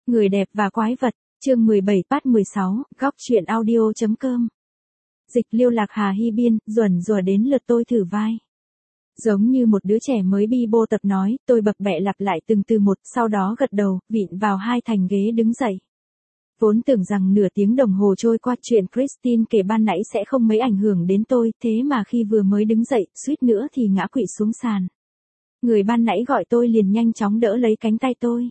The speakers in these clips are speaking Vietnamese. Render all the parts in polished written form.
Người đẹp và quái vật, chương 17 part 16, góc truyện audio.com. Dịch Liêu Lạc Hà Hy Biên, ruẩn rùa đến lượt tôi thử vai. Giống như một đứa trẻ mới bi bô tập nói, tôi bập bẹ lặp lại từng từ một, sau đó gật đầu, vịn vào hai thành ghế đứng dậy. Vốn tưởng rằng nửa tiếng đồng hồ trôi qua chuyện Christine kể ban nãy sẽ không mấy ảnh hưởng đến tôi, thế mà khi vừa mới đứng dậy, suýt nữa thì ngã quỵ xuống sàn. Người ban nãy gọi tôi liền nhanh chóng đỡ lấy cánh tay tôi.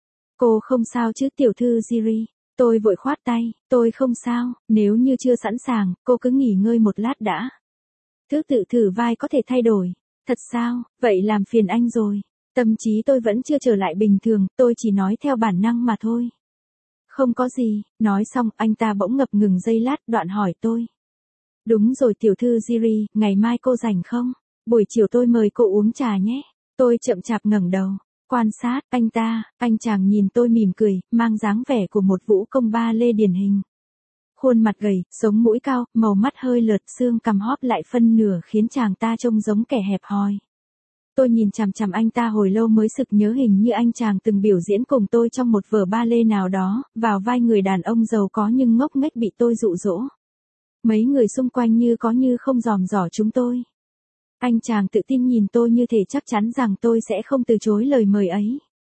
Cô không sao chứ tiểu thư Giri, tôi vội khoát tay, tôi không sao, nếu như chưa sẵn sàng, cô cứ nghỉ ngơi một lát đã. Thứ tự thử vai có thể thay đổi, thật sao, vậy làm phiền anh rồi. Tâm trí tôi vẫn chưa trở lại bình thường, tôi chỉ nói theo bản năng mà thôi. Không có gì, nói xong anh ta bỗng ngập ngừng giây lát đoạn hỏi tôi. Đúng rồi tiểu thư Giri, ngày mai cô rảnh không? Buổi chiều tôi mời cô uống trà nhé. Tôi chậm chạp ngẩng đầu. Quan sát, anh chàng nhìn tôi mỉm cười, mang dáng vẻ của một vũ công ba lê điển hình. Khuôn mặt gầy, sống mũi cao, màu mắt hơi lượt, xương cằm hóp lại phân nửa khiến chàng ta trông giống kẻ hẹp hòi. Tôi nhìn chằm chằm anh ta hồi lâu mới sực nhớ hình như anh chàng từng biểu diễn cùng tôi trong một vở ba lê nào đó, vào vai người đàn ông giàu có nhưng ngốc nghếch bị tôi dụ dỗ. Mấy người xung quanh như có như không dòm dỏ chúng tôi. Anh chàng tự tin nhìn tôi như thể chắc chắn rằng tôi sẽ không từ chối lời mời ấy.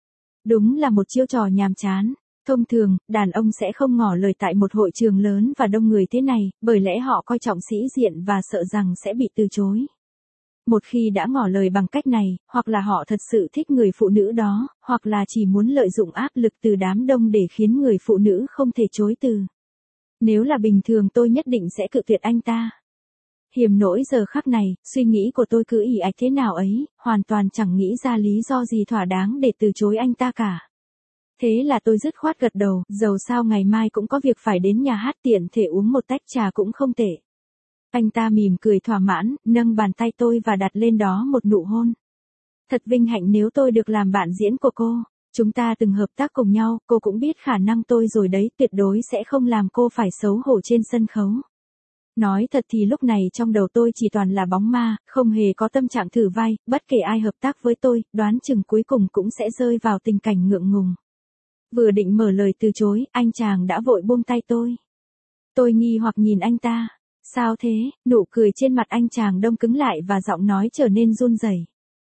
Đúng là một chiêu trò nhàm chán. Thông thường, đàn ông sẽ không ngỏ lời tại một hội trường lớn và đông người thế này, bởi lẽ họ coi trọng sĩ diện và sợ rằng sẽ bị từ chối. Một khi đã ngỏ lời bằng cách này, hoặc là họ thật sự thích người phụ nữ đó, hoặc là chỉ muốn lợi dụng áp lực từ đám đông để khiến người phụ nữ không thể chối từ. Nếu là bình thường tôi nhất định sẽ cự tuyệt anh ta. Hiểm nỗi giờ khắc này, suy nghĩ của tôi cứ ì ạch thế nào ấy, hoàn toàn chẳng nghĩ ra lý do gì thỏa đáng để từ chối anh ta cả. Thế là tôi dứt khoát gật đầu, dầu sao ngày mai cũng có việc phải đến nhà hát, tiện thể uống một tách trà cũng không tệ. Anh ta mỉm cười thỏa mãn, nâng bàn tay tôi và đặt lên đó một nụ hôn. Thật vinh hạnh nếu tôi được làm bạn diễn của cô. Chúng ta từng hợp tác cùng nhau, cô cũng biết khả năng tôi rồi đấy, tuyệt đối sẽ không làm cô phải xấu hổ trên sân khấu. Nói thật thì lúc này trong đầu tôi chỉ toàn là bóng ma, không hề có tâm trạng thử vai, bất kể ai hợp tác với tôi, đoán chừng cuối cùng cũng sẽ rơi vào tình cảnh ngượng ngùng. Vừa định mở lời từ chối, anh chàng đã vội buông tay tôi. Tôi nghi hoặc nhìn anh ta. Sao thế? Nụ cười trên mặt anh chàng đông cứng lại và giọng nói trở nên run rẩy.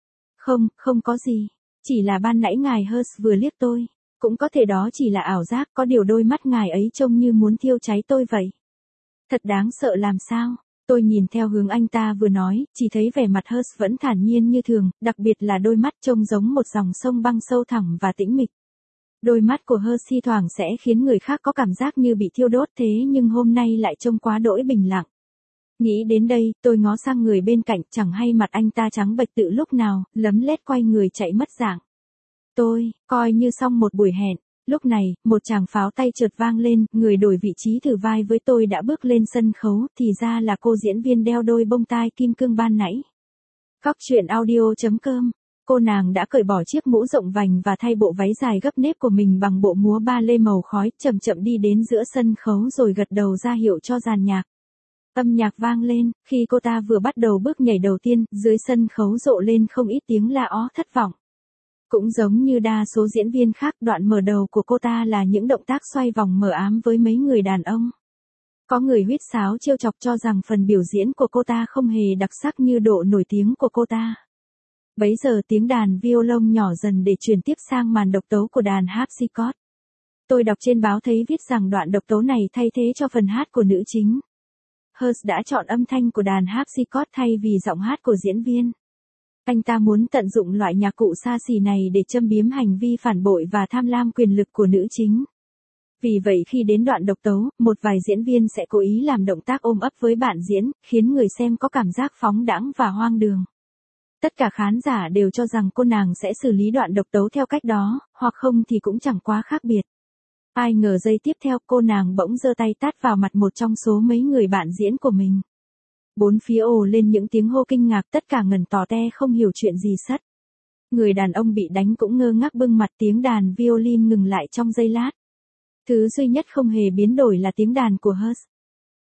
Không có gì. Chỉ là ban nãy ngài Hurst vừa liếc tôi. Cũng có thể đó chỉ là ảo giác, có điều đôi mắt ngài ấy trông như muốn thiêu cháy tôi vậy. Thật đáng sợ làm sao? Tôi nhìn theo hướng anh ta vừa nói, chỉ thấy vẻ mặt Hurst vẫn thản nhiên như thường, đặc biệt là đôi mắt trông giống một dòng sông băng sâu thẳm và tĩnh mịch. Đôi mắt của Hurst thi thoảng sẽ khiến người khác có cảm giác như bị thiêu đốt, thế nhưng hôm nay lại trông quá đỗi bình lặng. Nghĩ đến đây, tôi ngó sang người bên cạnh, chẳng hay mặt anh ta trắng bệch từ lúc nào, lấm lét quay người chạy mất dạng. Tôi, coi như xong một buổi hẹn. Lúc này, một tràng pháo tay chợt vang lên, người đổi vị trí thử vai với tôi đã bước lên sân khấu, thì ra là cô diễn viên đeo đôi bông tai kim cương ban nãy. Góc truyện audio.com. Cô nàng đã cởi bỏ chiếc mũ rộng vành và thay bộ váy dài gấp nếp của mình bằng bộ múa ba lê màu khói, chậm chậm đi đến giữa sân khấu rồi gật đầu ra hiệu cho dàn nhạc. Âm nhạc vang lên, khi cô ta vừa bắt đầu bước nhảy đầu tiên, dưới sân khấu rộ lên không ít tiếng la ó thất vọng. Cũng giống như đa số diễn viên khác, đoạn mở đầu của cô ta là những động tác xoay vòng mờ ám với mấy người đàn ông. Có người huýt sáo trêu chọc cho rằng phần biểu diễn của cô ta không hề đặc sắc như độ nổi tiếng của cô ta. Bấy giờ tiếng đàn violon nhỏ dần để chuyển tiếp sang màn độc tấu của đàn harpsichord. Tôi đọc trên báo thấy viết rằng đoạn độc tấu này thay thế cho phần hát của nữ chính. Hurst đã chọn âm thanh của đàn harpsichord thay vì giọng hát của diễn viên. Anh ta muốn tận dụng loại nhạc cụ xa xỉ này để châm biếm hành vi phản bội và tham lam quyền lực của nữ chính. Vì vậy khi đến đoạn độc tấu, một vài diễn viên sẽ cố ý làm động tác ôm ấp với bạn diễn, khiến người xem có cảm giác phóng đãng và hoang đường. Tất cả khán giả đều cho rằng cô nàng sẽ xử lý đoạn độc tấu theo cách đó, hoặc không thì cũng chẳng quá khác biệt. Ai ngờ giây tiếp theo cô nàng bỗng giơ tay tát vào mặt một trong số mấy người bạn diễn của mình. Bốn phía ồ lên những tiếng hô kinh ngạc, tất cả ngẩn tò te không hiểu chuyện gì sất. Người đàn ông bị đánh cũng ngơ ngác bưng mặt, tiếng đàn violin ngừng lại trong giây lát. Thứ duy nhất không hề biến đổi là tiếng đàn của Hurst.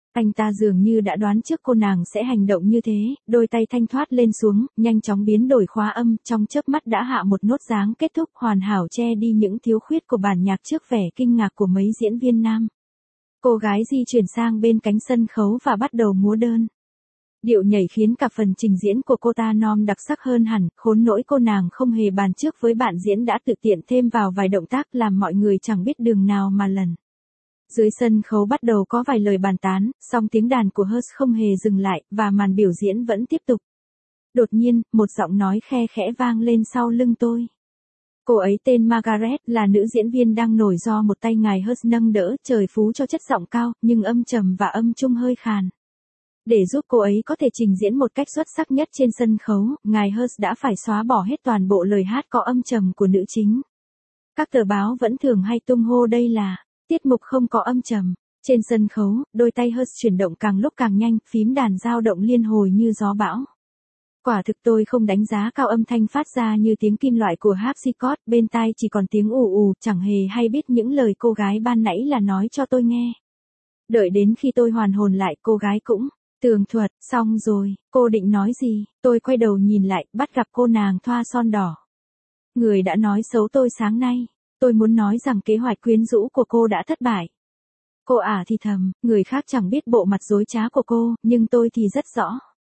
Anh ta dường như đã đoán trước cô nàng sẽ hành động như thế, đôi tay thanh thoát lên xuống, nhanh chóng biến đổi khóa âm, trong chớp mắt đã hạ một nốt dáng kết thúc hoàn hảo che đi những thiếu khuyết của bản nhạc trước vẻ kinh ngạc của mấy diễn viên nam. Cô gái di chuyển sang bên cánh sân khấu và bắt đầu múa đơn. Điệu nhảy khiến cả phần trình diễn của cô ta non đặc sắc hơn hẳn, khốn nỗi cô nàng không hề bàn trước với bạn diễn đã tự tiện thêm vào vài động tác làm mọi người chẳng biết đường nào mà lần. Dưới sân khấu bắt đầu có vài lời bàn tán, song tiếng đàn của Hers không hề dừng lại, và màn biểu diễn vẫn tiếp tục. Đột nhiên, một giọng nói khe khẽ vang lên sau lưng tôi. Cô ấy tên Margaret, là nữ diễn viên đang nổi do một tay ngài Hers nâng đỡ, trời phú cho chất giọng cao, nhưng âm trầm và âm trung hơi khàn. Để giúp cô ấy có thể trình diễn một cách xuất sắc nhất trên sân khấu, ngài Hers đã phải xóa bỏ hết toàn bộ lời hát có âm trầm của nữ chính. Các tờ báo vẫn thường hay tung hô đây là tiết mục không có âm trầm. Trên sân khấu, đôi tay Hers chuyển động càng lúc càng nhanh, phím đàn dao động liên hồi như gió bão. Quả thực tôi không đánh giá cao âm thanh phát ra như tiếng kim loại của harpsichord, bên tai chỉ còn tiếng ù ù, chẳng hề hay biết những lời cô gái ban nãy là nói cho tôi nghe. Đợi đến khi tôi hoàn hồn lại, cô gái cũng tường thuật, xong rồi, cô định nói gì? Tôi quay đầu nhìn lại, bắt gặp cô nàng thoa son đỏ. Người đã nói xấu tôi sáng nay. Tôi muốn nói rằng kế hoạch quyến rũ của cô đã thất bại. Cô thì thầm, người khác chẳng biết bộ mặt dối trá của cô, nhưng tôi thì rất rõ.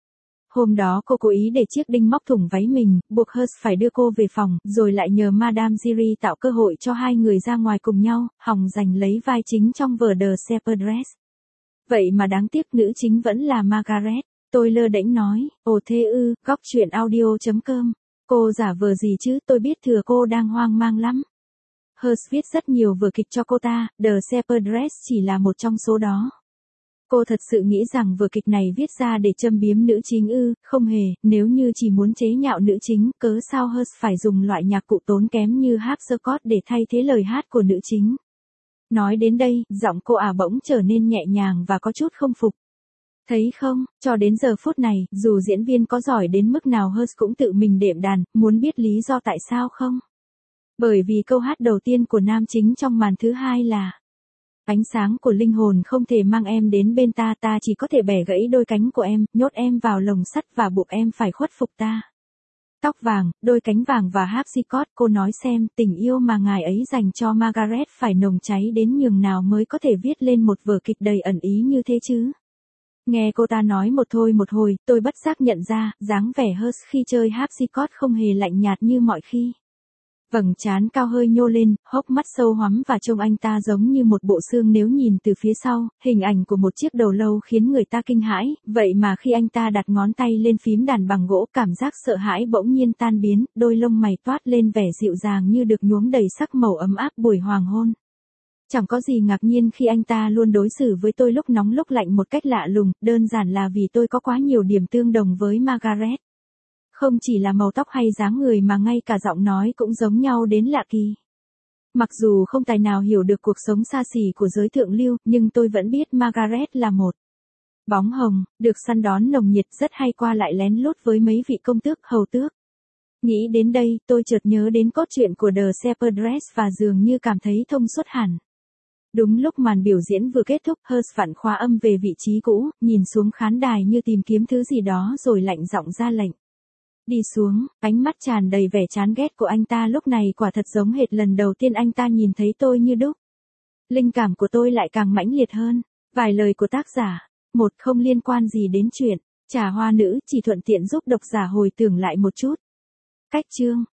Hôm đó cô cố ý để chiếc đinh móc thủng váy mình, buộc Hers phải đưa cô về phòng, rồi lại nhờ Madame Giry tạo cơ hội cho hai người ra ngoài cùng nhau, hòng giành lấy vai chính trong vở The Shepherdess. Vậy mà đáng tiếc nữ chính vẫn là Margaret. Tôi lơ đễnh nói, ồ thế ư, góc truyện audio.com. Cô giả vờ gì chứ, tôi biết thừa cô đang hoang mang lắm. Hers viết rất nhiều vở kịch cho cô ta, The Shepherdess chỉ là một trong số đó. Cô thật sự nghĩ rằng vở kịch này viết ra để châm biếm nữ chính ư? Không hề, nếu như chỉ muốn chế nhạo nữ chính, cớ sao Hers phải dùng loại nhạc cụ tốn kém như harpsichord để thay thế lời hát của nữ chính. Nói đến đây, giọng cô bỗng trở nên nhẹ nhàng và có chút không phục. Thấy không, cho đến giờ phút này, dù diễn viên có giỏi đến mức nào Hers cũng tự mình đệm đàn, muốn biết lý do tại sao không? Bởi vì câu hát đầu tiên của nam chính trong màn thứ hai là ánh sáng của linh hồn không thể mang em đến bên ta, ta chỉ có thể bẻ gãy đôi cánh của em, nhốt em vào lồng sắt và buộc em phải khuất phục ta. Tóc vàng, đôi cánh vàng và harpsichord, cô nói xem, tình yêu mà ngài ấy dành cho Margaret phải nồng cháy đến nhường nào mới có thể viết lên một vở kịch đầy ẩn ý như thế chứ. Nghe cô ta nói một thôi một hồi, tôi bất giác nhận ra, dáng vẻ Hers khi chơi harpsichord không hề lạnh nhạt như mọi khi. Vầng trán cao hơi nhô lên, hốc mắt sâu hoắm và trông anh ta giống như một bộ xương nếu nhìn từ phía sau, hình ảnh của một chiếc đầu lâu khiến người ta kinh hãi, vậy mà khi anh ta đặt ngón tay lên phím đàn bằng gỗ, cảm giác sợ hãi bỗng nhiên tan biến, đôi lông mày toát lên vẻ dịu dàng như được nhuốm đầy sắc màu ấm áp buổi hoàng hôn. Chẳng có gì ngạc nhiên khi anh ta luôn đối xử với tôi lúc nóng lúc lạnh một cách lạ lùng, đơn giản là vì tôi có quá nhiều điểm tương đồng với Margaret. Không chỉ là màu tóc hay dáng người mà ngay cả giọng nói cũng giống nhau đến lạ kỳ. Mặc dù không tài nào hiểu được cuộc sống xa xỉ của giới thượng lưu, nhưng tôi vẫn biết Margaret là một bóng hồng, được săn đón nồng nhiệt, rất hay qua lại lén lút với mấy vị công tước, hầu tước. Nghĩ đến đây, tôi chợt nhớ đến cốt truyện của The Shepherdess và dường như cảm thấy thông suốt hẳn. Đúng lúc màn biểu diễn vừa kết thúc, Hers vặn khóa âm về vị trí cũ, nhìn xuống khán đài như tìm kiếm thứ gì đó rồi lạnh giọng ra lệnh. Đi xuống, ánh mắt tràn đầy vẻ chán ghét của anh ta lúc này quả thật giống hệt lần đầu tiên anh ta nhìn thấy tôi như đúc. Linh cảm của tôi lại càng mãnh liệt hơn. Vài lời của tác giả. Một, không liên quan gì đến chuyện Trà Hoa Nữ, chỉ thuận tiện giúp độc giả hồi tưởng lại một chút. Cách chương.